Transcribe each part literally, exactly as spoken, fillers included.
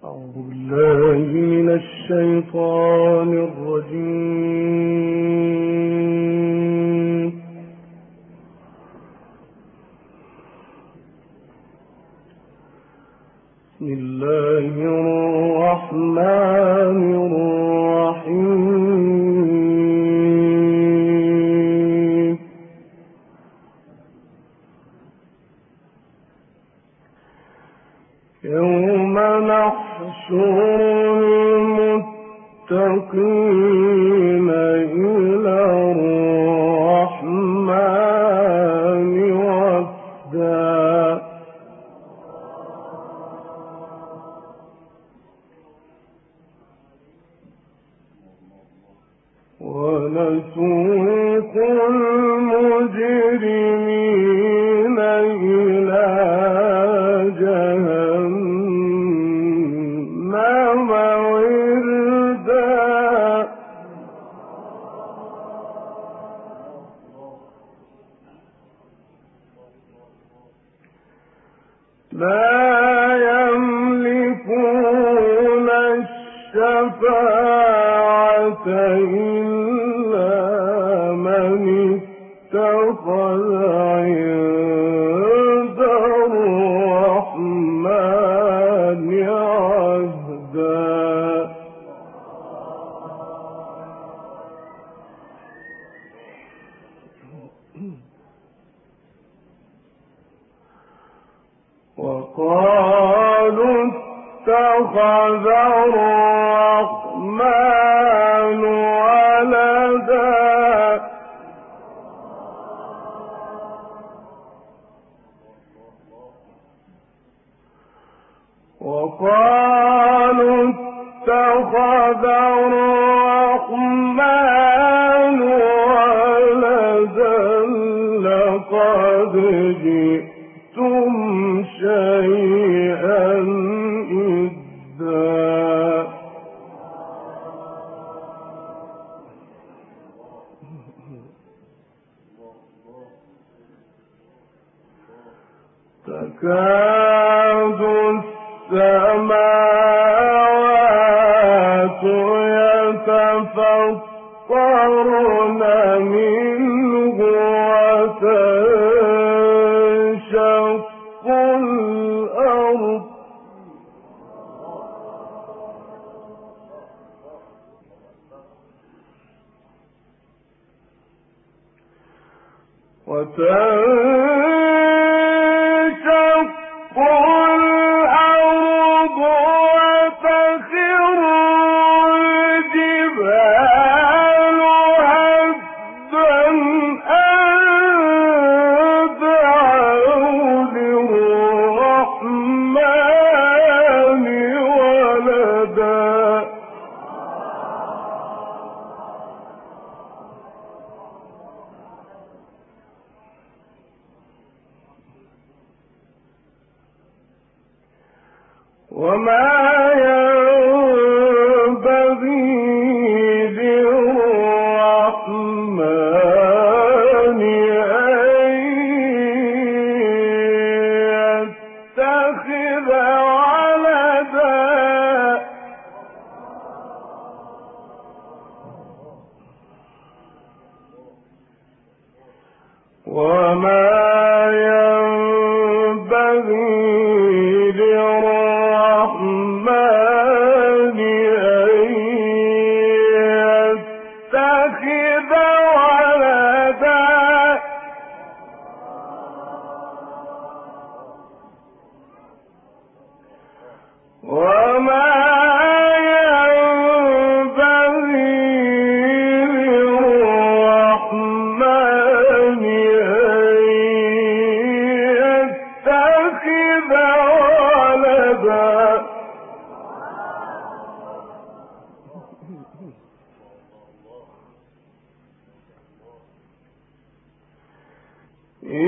أعوذ بالله من الشيطان الرجيم. بسم الله الرحمن الرحيم. يوم نحشر المتقين إلى الرحمن وفدا ونسوق المجرمين إلى جهنم وردا لا يملكون الشفاعة إلا من اتخذ عند الرحمن عهدا. وقالوا اتخذ الرحمن ولدا وقالوا اتخذ الرحمن ولدا لقد جئتم شيئا إدا. تكاد السماوات يتفطرن منه وتنشق الأرض وتنشق الأرض وتخر الجبال هدا أن دعوا للرحمن ولدا. وما ينبغي للرحمن أن يتخذ ولدا. وما ينبغي للرحمن أن يتخذ ولدا. وما ينبغي للرحمن أن يتخذ ولدا.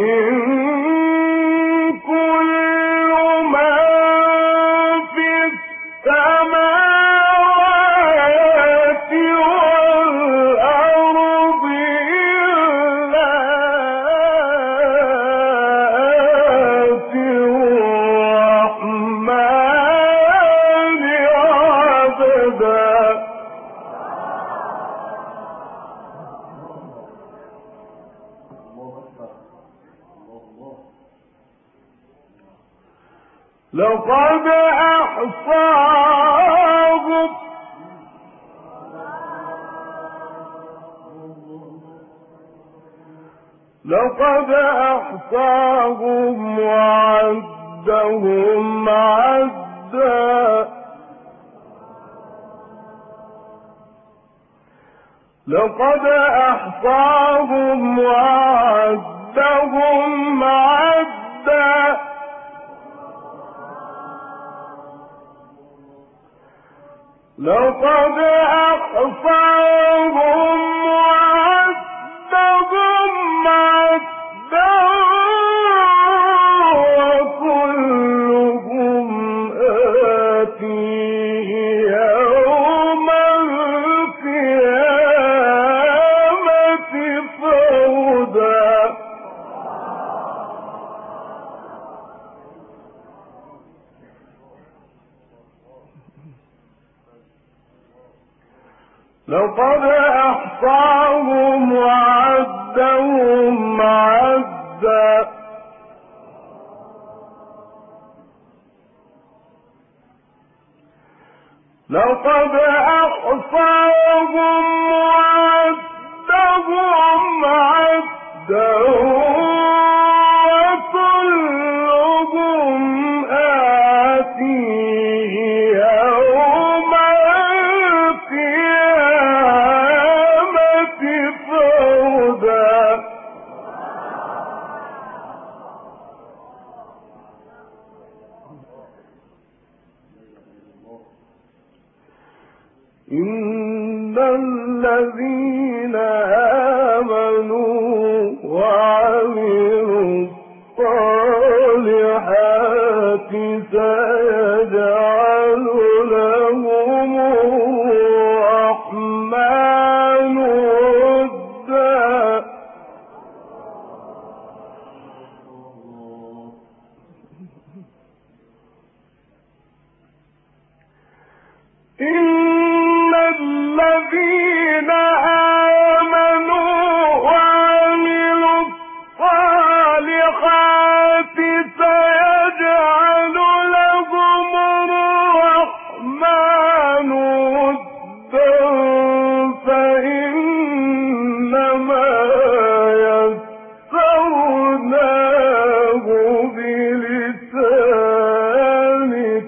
إن كل من في لقد أحصاهم لقد أحصاهم وعدهم عدا لقد أحصاهم وعدهم عدا لقد أحصاهم وعدهم عدا وكلهم آتيه يوم القيامة فردا لقد أحصاهم وعدهم عدا لقد أحصاهم وعدهم عدا وكلهم آتيه يوم القيامة فردا إن الذين آمنوا وعملوا الصالحات سيجعل لهم الرحمن ودا إن الذين آمنوا وعملوا الصالحات سيجعل لهم الرحمن ودا فإنما يسرناه بلسانك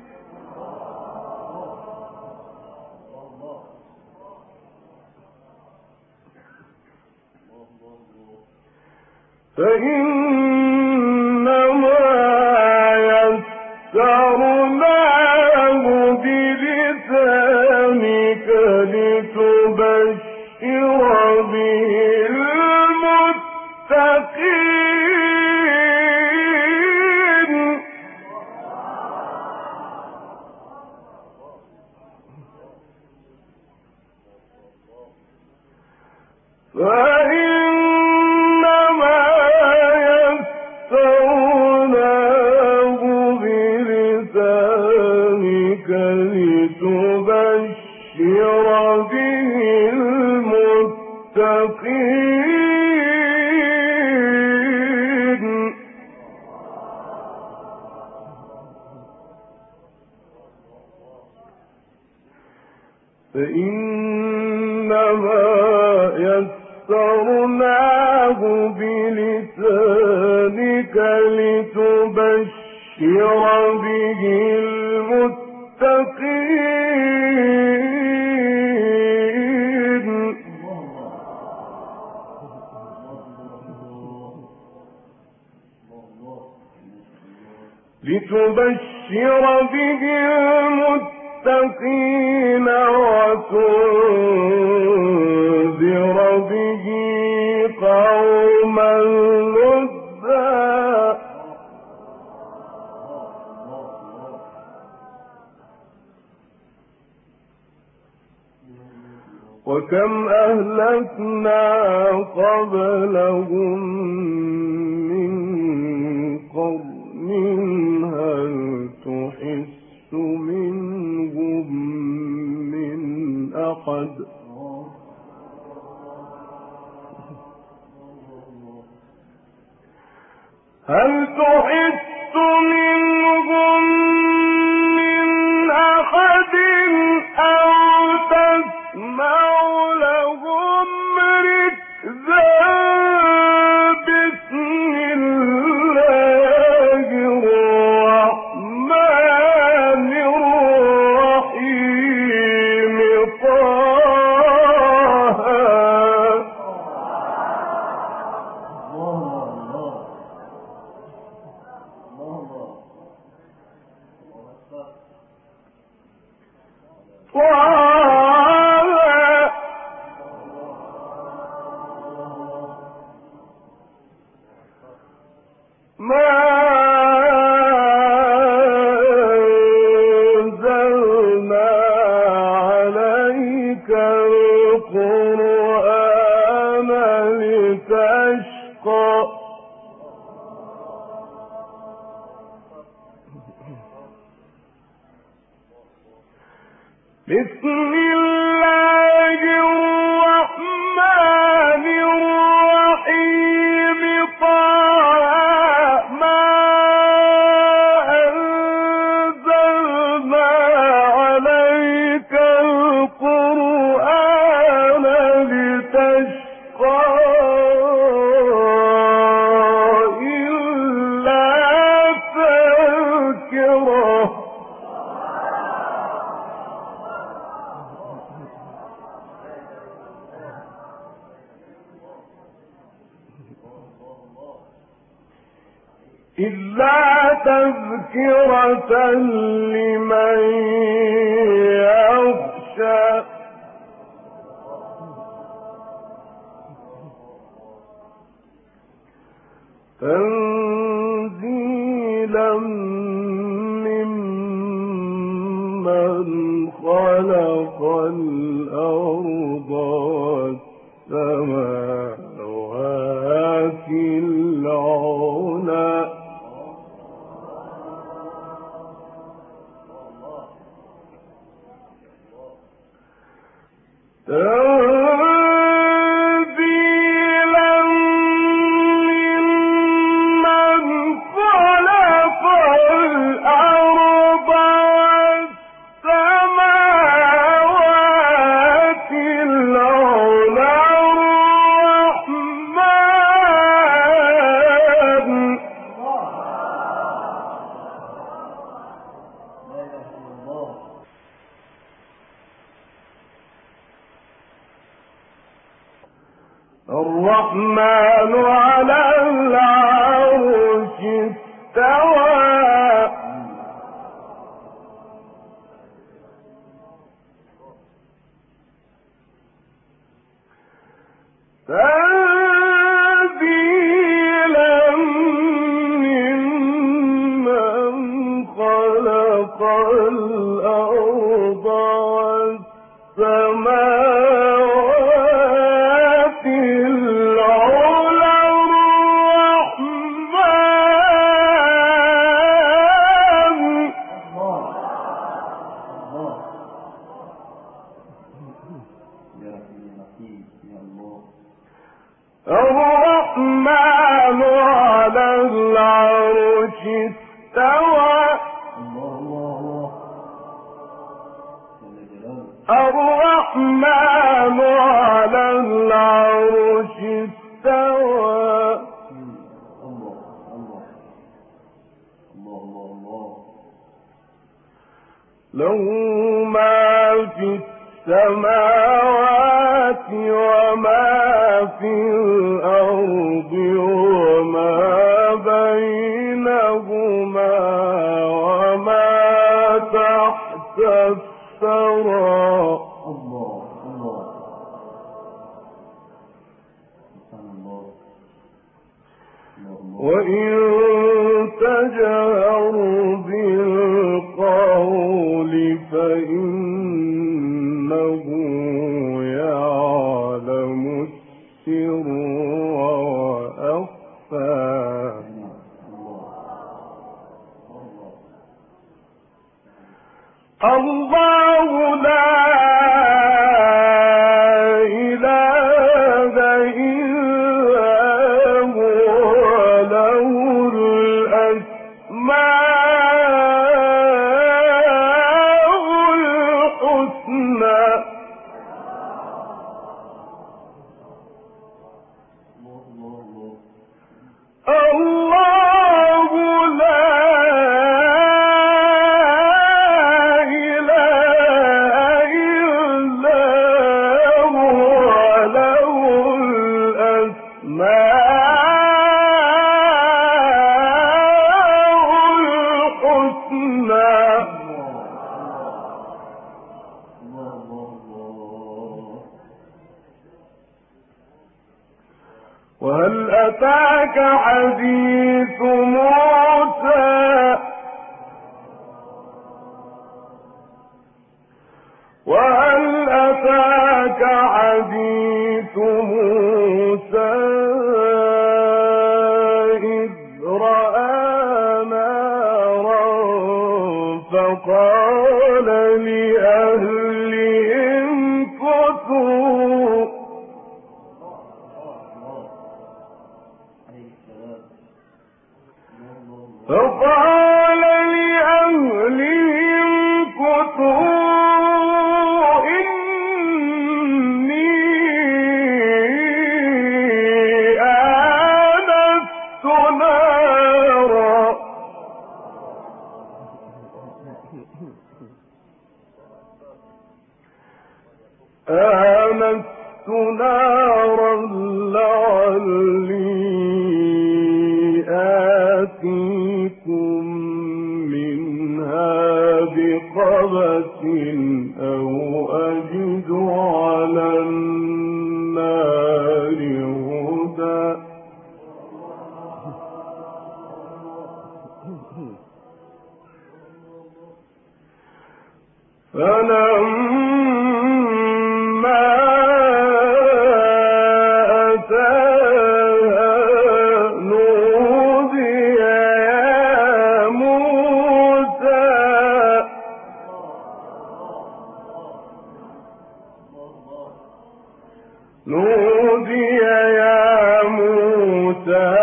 فإنما يسرناه بلسانك لتبشر به المتقين فإنما يسرناه بلسانك لتبشر به المتقين فإنما يسرناه بلسانك لتبشر به المتقين لتبشر به المتقين وتنذر به قوما لدا وكم أهلكنا قبلهم من قرن هل تحس منهم من أحد هل تحس منهم أحد أو تسمع لهم ركزا بسم الله الرحمن الرحيم طه. بسم الله الرحمن الرحيم طه ما أنزلنا عليك القرآن لتشقى إلا تذكرة. إلا تذكرة لمن يخشى. تنزيلا ممن خلق الأرض والسماوات العلى. تنزيلا ممن خلق الأرض والسماوات العلى الرحمن. الرحمن على العرش استوى. تنزيلا ممن خلق الأرض والسماوات العلى الرحمن. الرحمن على العرش استوى. الرحمن على العرش استوى. له ما في السماوات وما في الأرض وما بينهما وما تحت الثرى. الله الله وإن تجهر بالقول فإنه يعلم السر وأخفى. الله لا إله إلا هو له الأسماء وهل أتاك حديث موسى وهل أتاك حديث موسى إذ رأى نارا فقال لأهلهم كثوا فقال لأهلهم كثوا آنست نارا لعلي آتيكم منها بقبس أو أجد على النار هدى فلما أتاها نودي يا موسى نودي يا موسى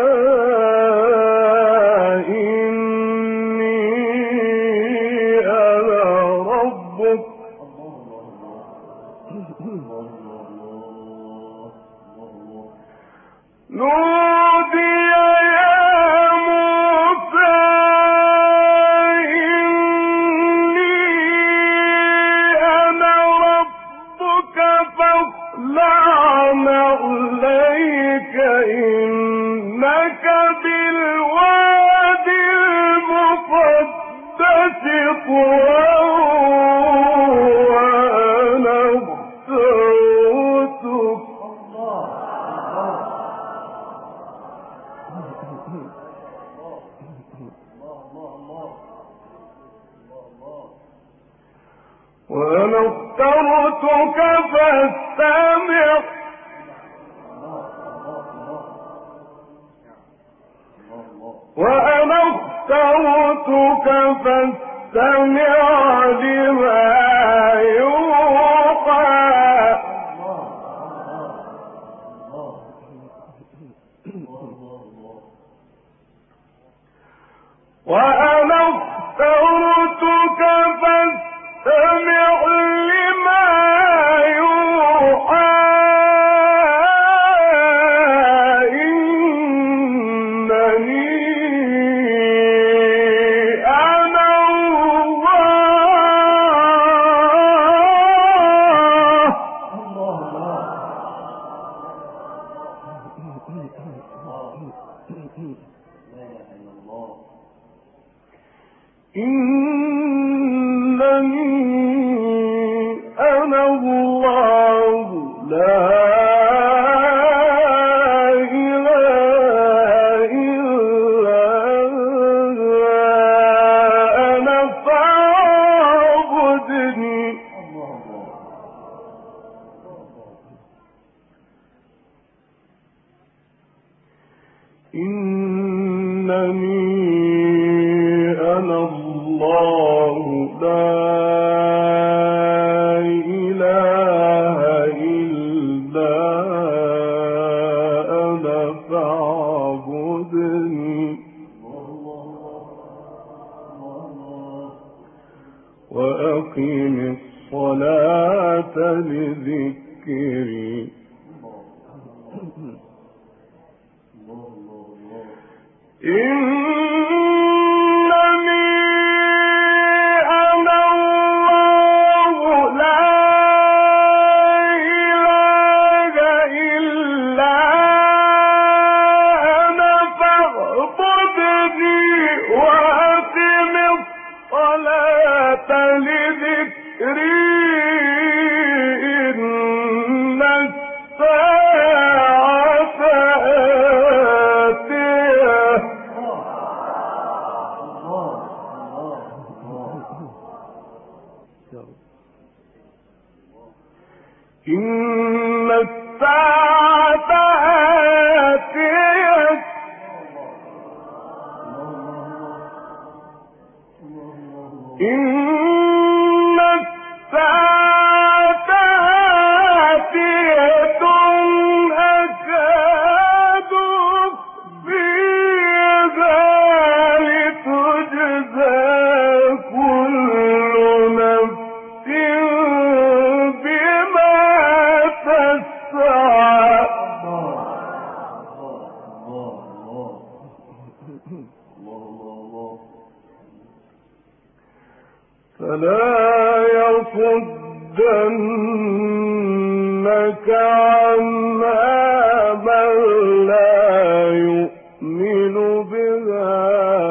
نودي يا موسى إني أنا ربك فاخلع نعليك إنك بالوادي المقدس طوى وأنا اخترتك وأنا اخترتك فاستمع وأنا اخترتك فاستمع لما يوحى وأنا اخترتك فاستمع لما يوحى إنني أنا الله إنني أنا الله لا إله إلا أنا فاعبدني إنني أنا الله لا إله إلا أنا فاعبدني وأقم الصلاة لذكري إنني أنا الله لا إله إلا أنا فاعبدني وأقم الصلاة لذكري إن الساعة إن الساعة آتية إن الساعة آتية أكاد أخفيها لتجزى كل نفس بما تسعى. فلا يصدنك عنها من لا يؤمن بها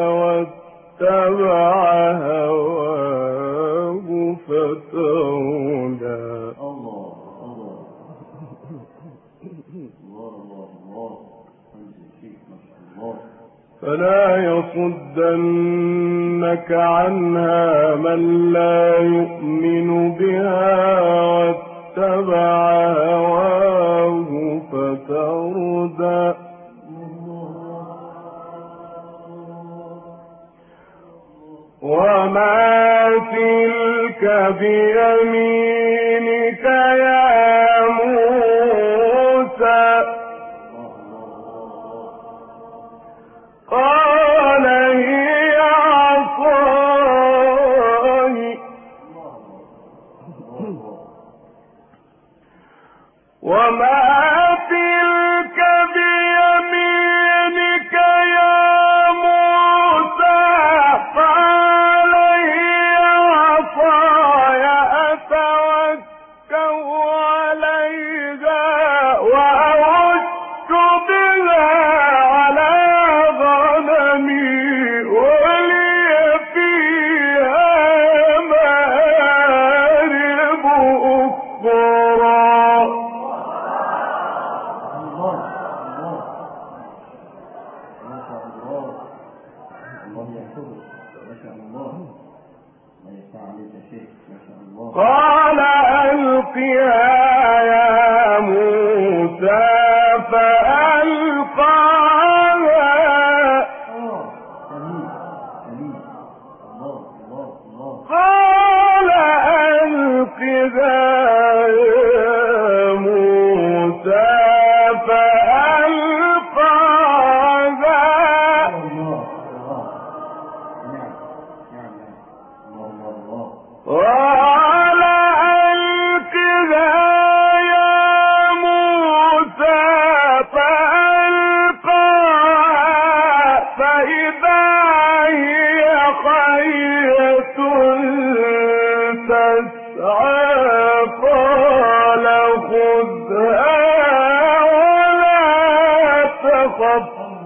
واتبع هواه فتردى. فلا يصدنك عنها من لا يؤمن بها واتبع هواه فتردى. وما تلك بيمينك يا موسى؟ قال هي عصاي وما تلك بيمينك يا موسى؟ قال هي عصاي أتوكأ عليها وأهش بها على غنمي ولي فيها مآرب أخرى. قال ألقها يا موسى فألقاها قال ألقها يا موسى فألقاها قال ألقها يا موسى فألقاها فإذا هي حية تسعى قال خذها ولا تخف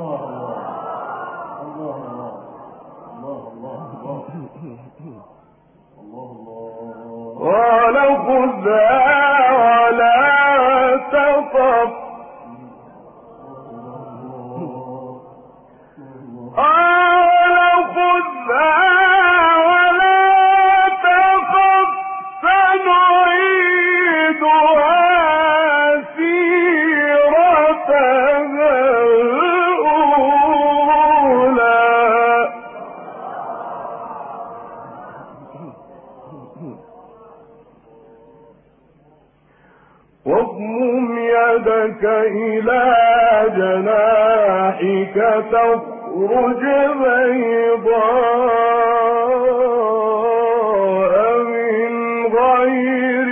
قال خذها ولا تخف قال خذها ولا تخف سنعيدها سيرتها الأولى. واضمم يدك إلى جناحك تخرج بيضاء من غير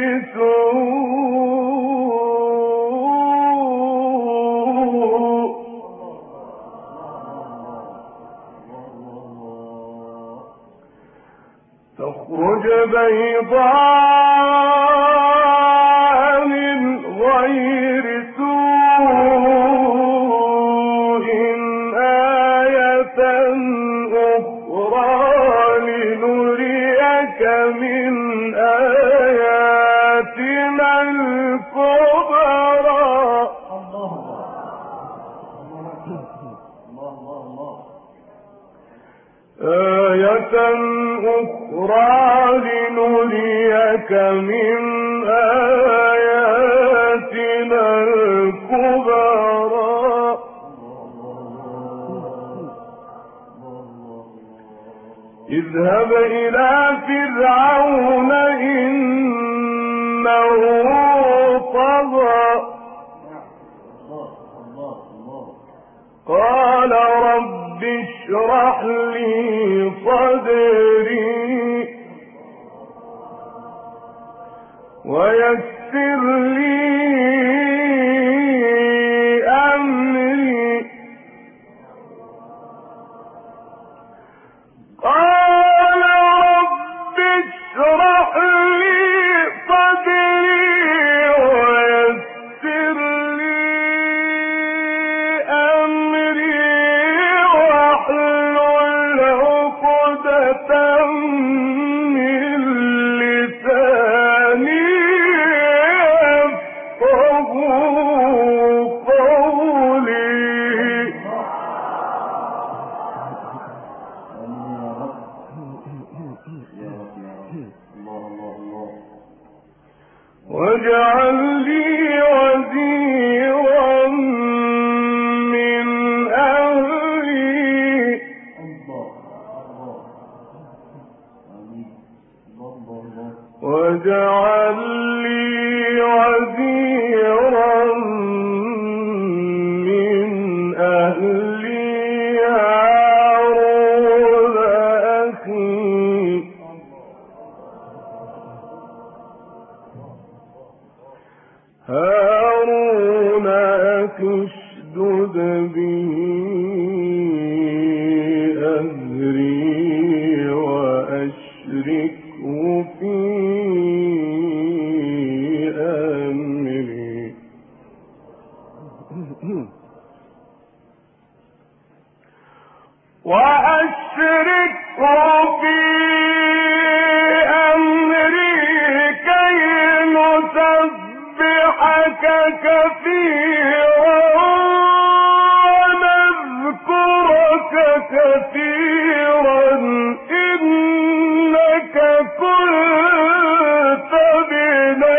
سوء تخرج بيضاء من غير سوء آية أخرى لنريك من آياتنا الكبرى. آية أخرى لنريك لنريك من آياتنا الكبرى اذهب إلى فرعون إنه طغى قال رب اشرح لي صدري ويسر لي أمري قال رب اشرح لي صدري ويسر لي أمري واحلل عقدة من لساني يفقهوا قولي واجعل لي وزيرا من أهلي واجعل لي وزيرا من أهلي هارون أخي هارون أخي اشدد به أزري وأشركه في أمري وأشركه في أمري كي نسبحك كثيرا ونذكرك كثيرا إنك كنت بنا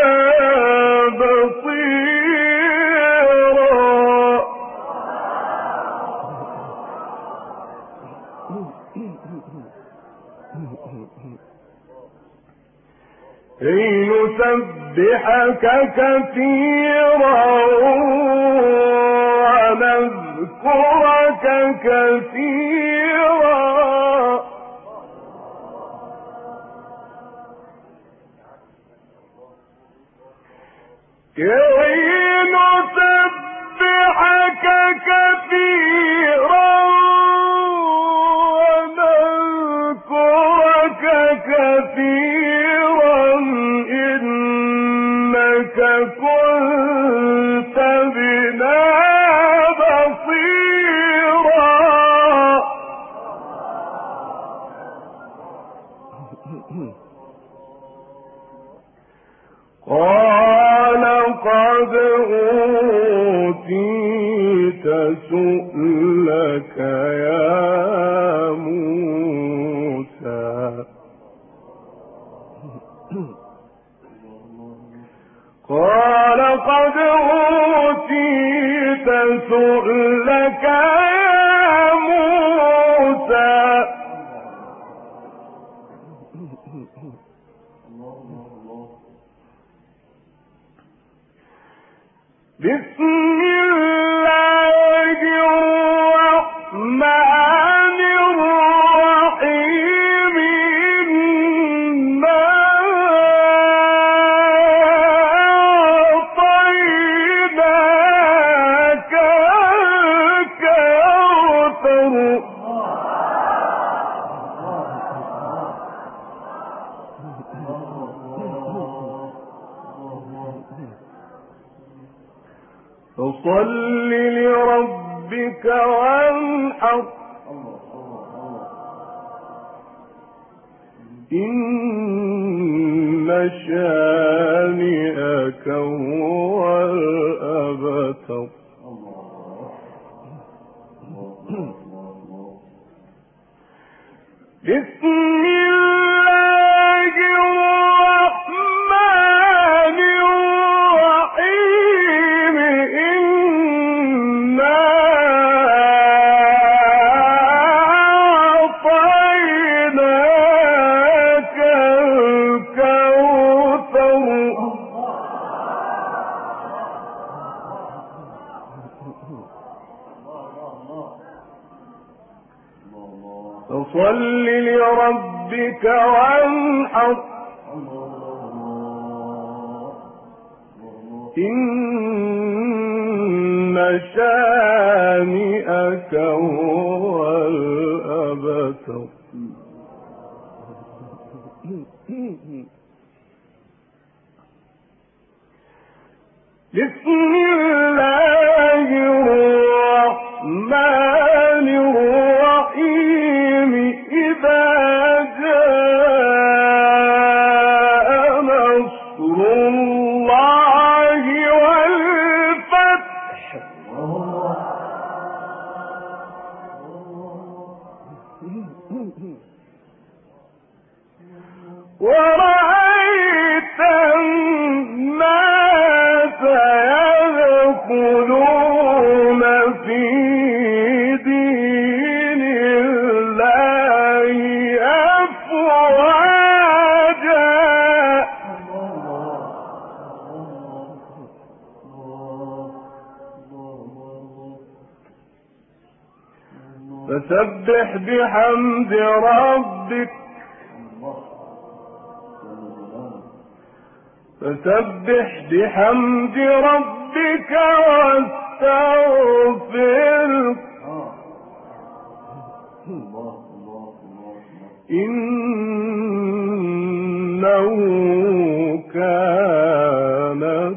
بصيرا كي نسبحك كثيرا ونذكرك كثيرا كي نسبحك كثيرا ونذكرك كثيرا إنك كنت بنا بصيرا قال قد أوتيت سؤلك يا موسى قال قد أوتيت سؤلك يا موسى بسم الله الرحمن الرحيم إنا أعطيناك الكوثر فصل لربك وانحر إن شانئك هو الأبتر بسم الله الرحمن فصل لربك وانحر إن شانئك هو الأبتر. بسم الله الرحمن الرحيم إذا جاء نصر الله والفتح ورأيت الناس يدخلون في دين الله أفواجا فسبح بحمد ربك فسبح بحمد ربك واستغفره إنه كان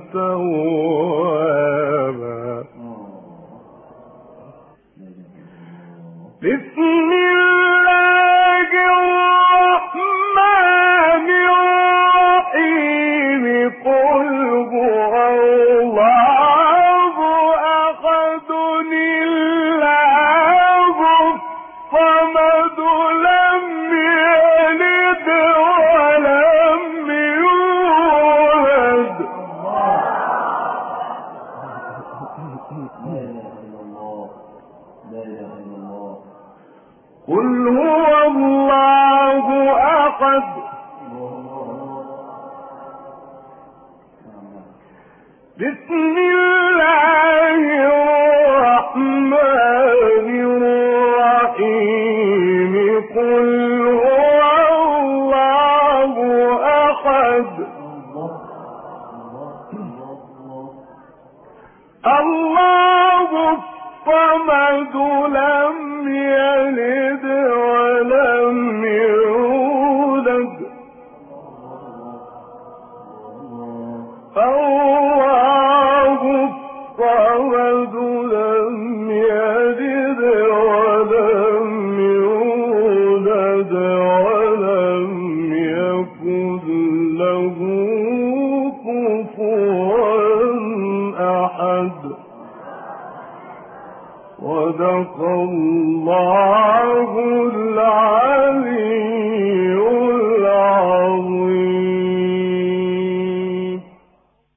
توابا. بسم الله الرحمن الرحيم قل هو الله أحد الله الصمد لم يلد ولم يولد قل هو الله أحد بسم الله الرحمن الرحيم قل هو الله أحد الله الصمد لم يلد ولم يولد الله الصمد لم يلد ولم يولد ولم يكن له كفوا أحد. صدق الله العلي